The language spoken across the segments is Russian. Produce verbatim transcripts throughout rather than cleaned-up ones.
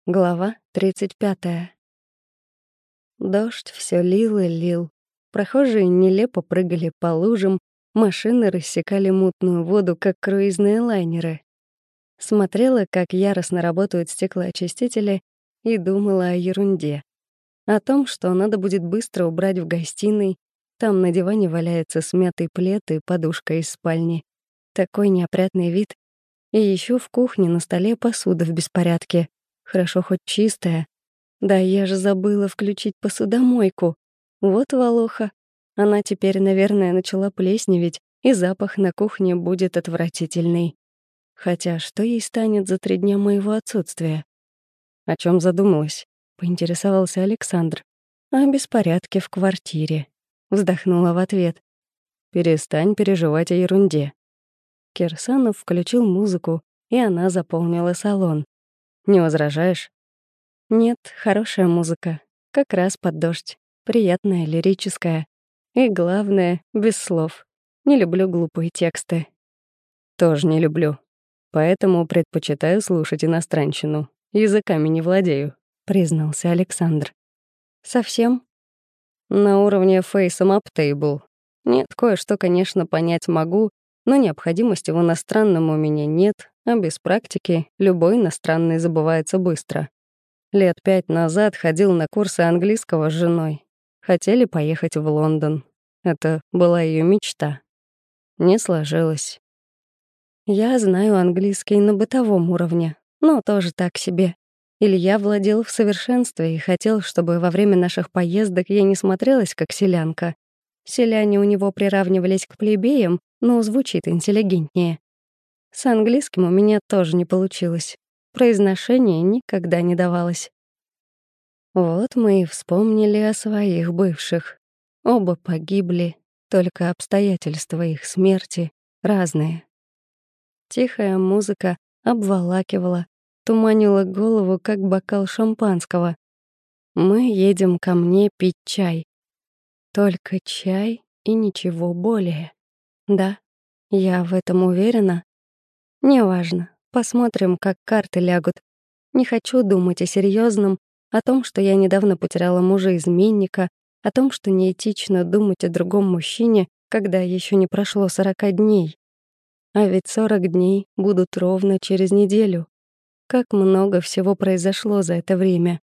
Глава тридцать пятая. Дождь все лил и лил. Прохожие нелепо прыгали по лужам, машины рассекали мутную воду, как круизные лайнеры. Смотрела, как яростно работают стеклоочистители, и думала о ерунде. О том, что надо будет быстро убрать в гостиной. Там на диване валяется смятый плед и подушка из спальни. Такой неопрятный вид. И еще в кухне на столе посуда в беспорядке. Хорошо хоть чистая. Да я же забыла включить посудомойку. Вот волоха. Она теперь, наверное, начала плесневеть, и запах на кухне будет отвратительный. Хотя что ей станет за три дня моего отсутствия? О чем задумалась? Поинтересовался Александр. О беспорядке в квартире. Вздохнула в ответ. Перестань переживать о ерунде. Кирсанов включил музыку, и она заполнила салон. Не возражаешь? Нет, хорошая музыка. Как раз под дождь. Приятная, лирическая. И главное, без слов. Не люблю глупые тексты. Тоже не люблю. Поэтому предпочитаю слушать иностранщину. Языками не владею, признался Александр. Совсем? На уровне face em up table. Нет, кое-что, конечно, понять могу, но необходимости в иностранном у меня нет, а без практики любой иностранный забывается быстро. Лет пять назад ходил на курсы английского с женой. Хотели поехать в Лондон. Это была ее мечта. Не сложилось. Я знаю английский на бытовом уровне, но тоже так себе. Илья владел в совершенстве и хотел, чтобы во время наших поездок я не смотрелась как селянка. Селяне у него приравнивались к плебеям, но звучит интеллигентнее. С английским у меня тоже не получилось. Произношение никогда не давалось. Вот мы и вспомнили о своих бывших. Оба погибли, только обстоятельства их смерти разные. Тихая музыка обволакивала, туманила голову, как бокал шампанского. Мы едем ко мне пить чай. Только чай и ничего более. Да, я в этом уверена. Неважно, посмотрим, как карты лягут. Не хочу думать о серьезном, о том, что я недавно потеряла мужа-изменника, о том, что неэтично думать о другом мужчине, когда еще не прошло сорока дней. А ведь сорок дней будут ровно через неделю. Как много всего произошло за это время.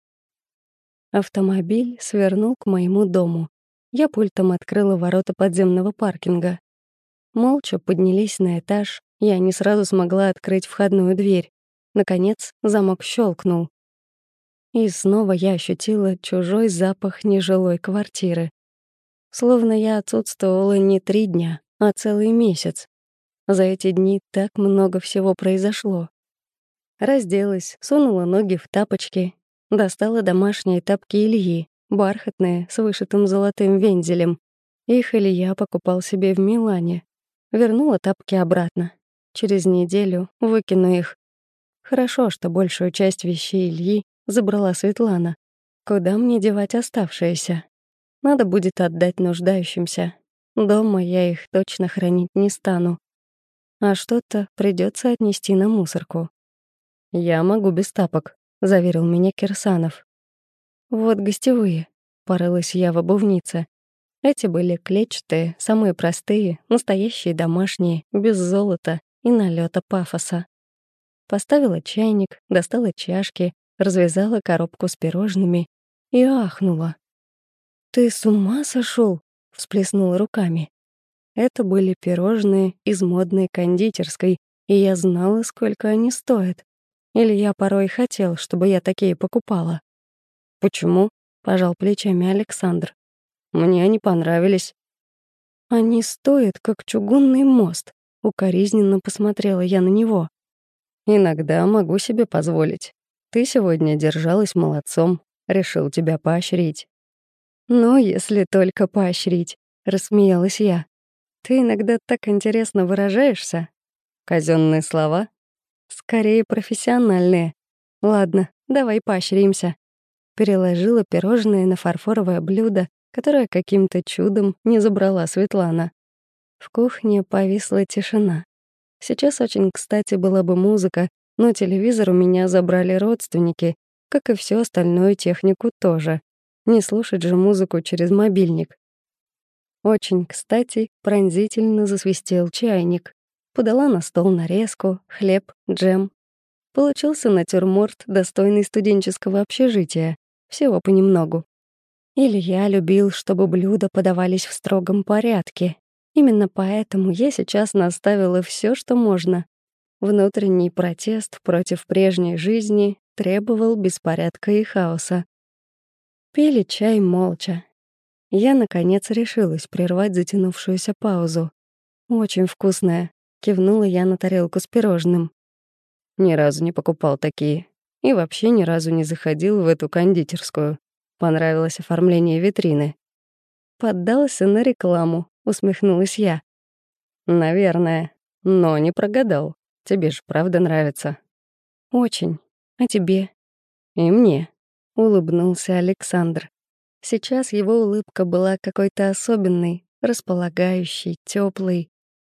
Автомобиль свернул к моему дому. Я пультом открыла ворота подземного паркинга. Молча поднялись на этаж. Я не сразу смогла открыть входную дверь. Наконец, замок щелкнул. И снова я ощутила чужой запах нежилой квартиры. Словно я отсутствовала не три дня, а целый месяц. За эти дни так много всего произошло. Разделась, сунула ноги в тапочки, достала домашние тапки Ильи, бархатные, с вышитым золотым вензелем. Их Илья покупал себе в Милане. Вернула тапки обратно. Через неделю выкину их. Хорошо, что большую часть вещей Ильи забрала Светлана. Куда мне девать оставшиеся? Надо будет отдать нуждающимся. Дома я их точно хранить не стану. А что-то придется отнести на мусорку. «Я могу без тапок», — заверил меня Кирсанов. «Вот гостевые», — порылась я в обувнице. Эти были клетчатые, самые простые, настоящие домашние, без золота и налета пафоса. Поставила чайник, достала чашки, развязала коробку с пирожными и ахнула. «Ты с ума сошел? Всплеснула руками. Это были пирожные из модной кондитерской, и я знала, сколько они стоят. Или я порой хотел, чтобы я такие покупала. «Почему?» — пожал плечами Александр. «Мне они понравились». «Они стоят, как чугунный мост», — укоризненно посмотрела я на него. «Иногда могу себе позволить. Ты сегодня держалась молодцом, решил тебя поощрить». «Ну, если только поощрить», — рассмеялась я. «Ты иногда так интересно выражаешься». «Казённые слова?» «Скорее профессиональные. Ладно, давай поощримся». Переложила пирожные на фарфоровое блюдо, которое каким-то чудом не забрала Светлана. В кухне повисла тишина. Сейчас очень кстати была бы музыка, но телевизор у меня забрали родственники, как и всю остальную технику тоже. Не слушать же музыку через мобильник. Очень кстати пронзительно засвистел чайник. Подала на стол нарезку, хлеб, джем. Получился натюрморт, достойный студенческого общежития. Всего понемногу. Илья любил, чтобы блюда подавались в строгом порядке. Именно поэтому я сейчас наставила все, что можно. Внутренний протест против прежней жизни требовал беспорядка и хаоса. Пили чай молча. Я, наконец, решилась прервать затянувшуюся паузу. «Очень вкусная», — кивнула я на тарелку с пирожным. Ни разу не покупал такие. И вообще ни разу не заходил в эту кондитерскую. Понравилось оформление витрины. «Поддался на рекламу», — усмехнулась я. «Наверное. Но не прогадал. Тебе же правда нравится». «Очень. А тебе?» «И мне», — улыбнулся Александр. Сейчас его улыбка была какой-то особенной, располагающей, теплой.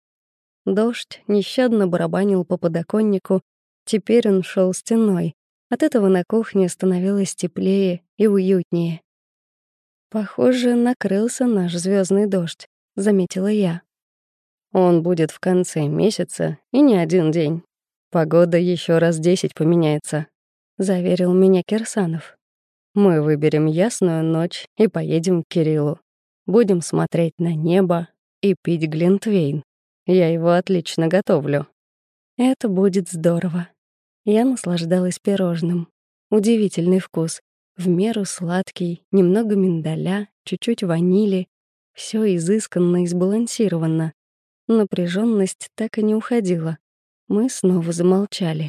Дождь нещадно барабанил по подоконнику, теперь он шел стеной. От этого на кухне становилось теплее и уютнее. «Похоже, накрылся наш звездный дождь», — заметила я. «Он будет в конце месяца и не один день. Погода еще раз десять поменяется», — заверил меня Кирсанов. «Мы выберем ясную ночь и поедем к Кириллу. Будем смотреть на небо и пить глинтвейн. Я его отлично готовлю». Это будет здорово. Я наслаждалась пирожным. Удивительный вкус. В меру сладкий, немного миндаля, чуть-чуть ванили. Все изысканно и сбалансировано. Напряженность так и не уходила. Мы снова замолчали.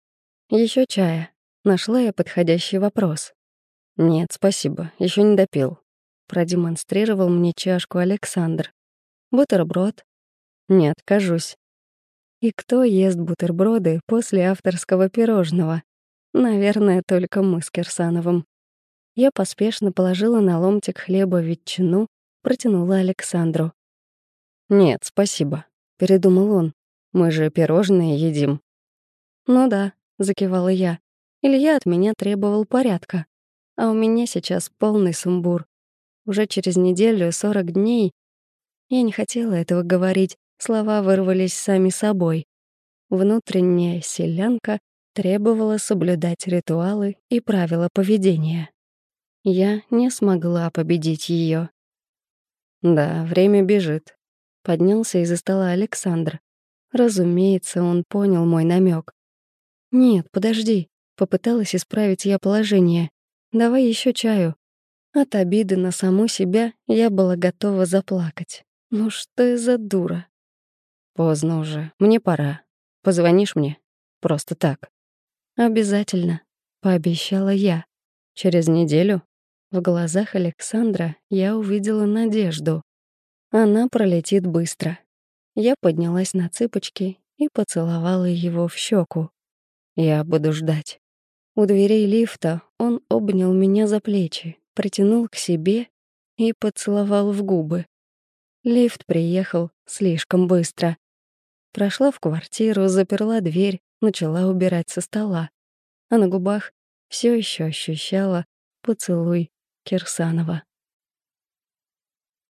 Еще чая. Нашла я подходящий вопрос. «Нет, спасибо, еще не допил», — продемонстрировал мне чашку Александр. «Бутерброд?» «Не откажусь». И кто ест бутерброды после авторского пирожного? Наверное, только мы с Кирсановым. Я поспешно положила на ломтик хлеба ветчину, протянула Александру. «Нет, спасибо», — передумал он. «Мы же пирожные едим». «Ну да», — закивала я. Илья от меня требовал порядка. А у меня сейчас полный сумбур. Уже через неделю, сорок дней. Я не хотела этого говорить, слова вырвались сами собой. Внутренняя селянка требовала соблюдать ритуалы и правила поведения. Я не смогла победить ее. «Да, время бежит», — поднялся из-за стола Александр. Разумеется, он понял мой намек. «Нет, подожди», — попыталась исправить я положение. «Давай еще чаю». От обиды на саму себя я была готова заплакать. Ну что я за дура? «Поздно уже, мне пора. Позвонишь мне? Просто так». «Обязательно», — пообещала я. Через неделю в глазах Александра я увидела надежду. Она пролетит быстро. Я поднялась на цыпочки и поцеловала его в щеку. «Я буду ждать». У дверей лифта он обнял меня за плечи, притянул к себе и поцеловал в губы. Лифт приехал слишком быстро. Прошла в квартиру, заперла дверь, начала убирать со стола. А на губах все еще ощущала поцелуй Кирсанова.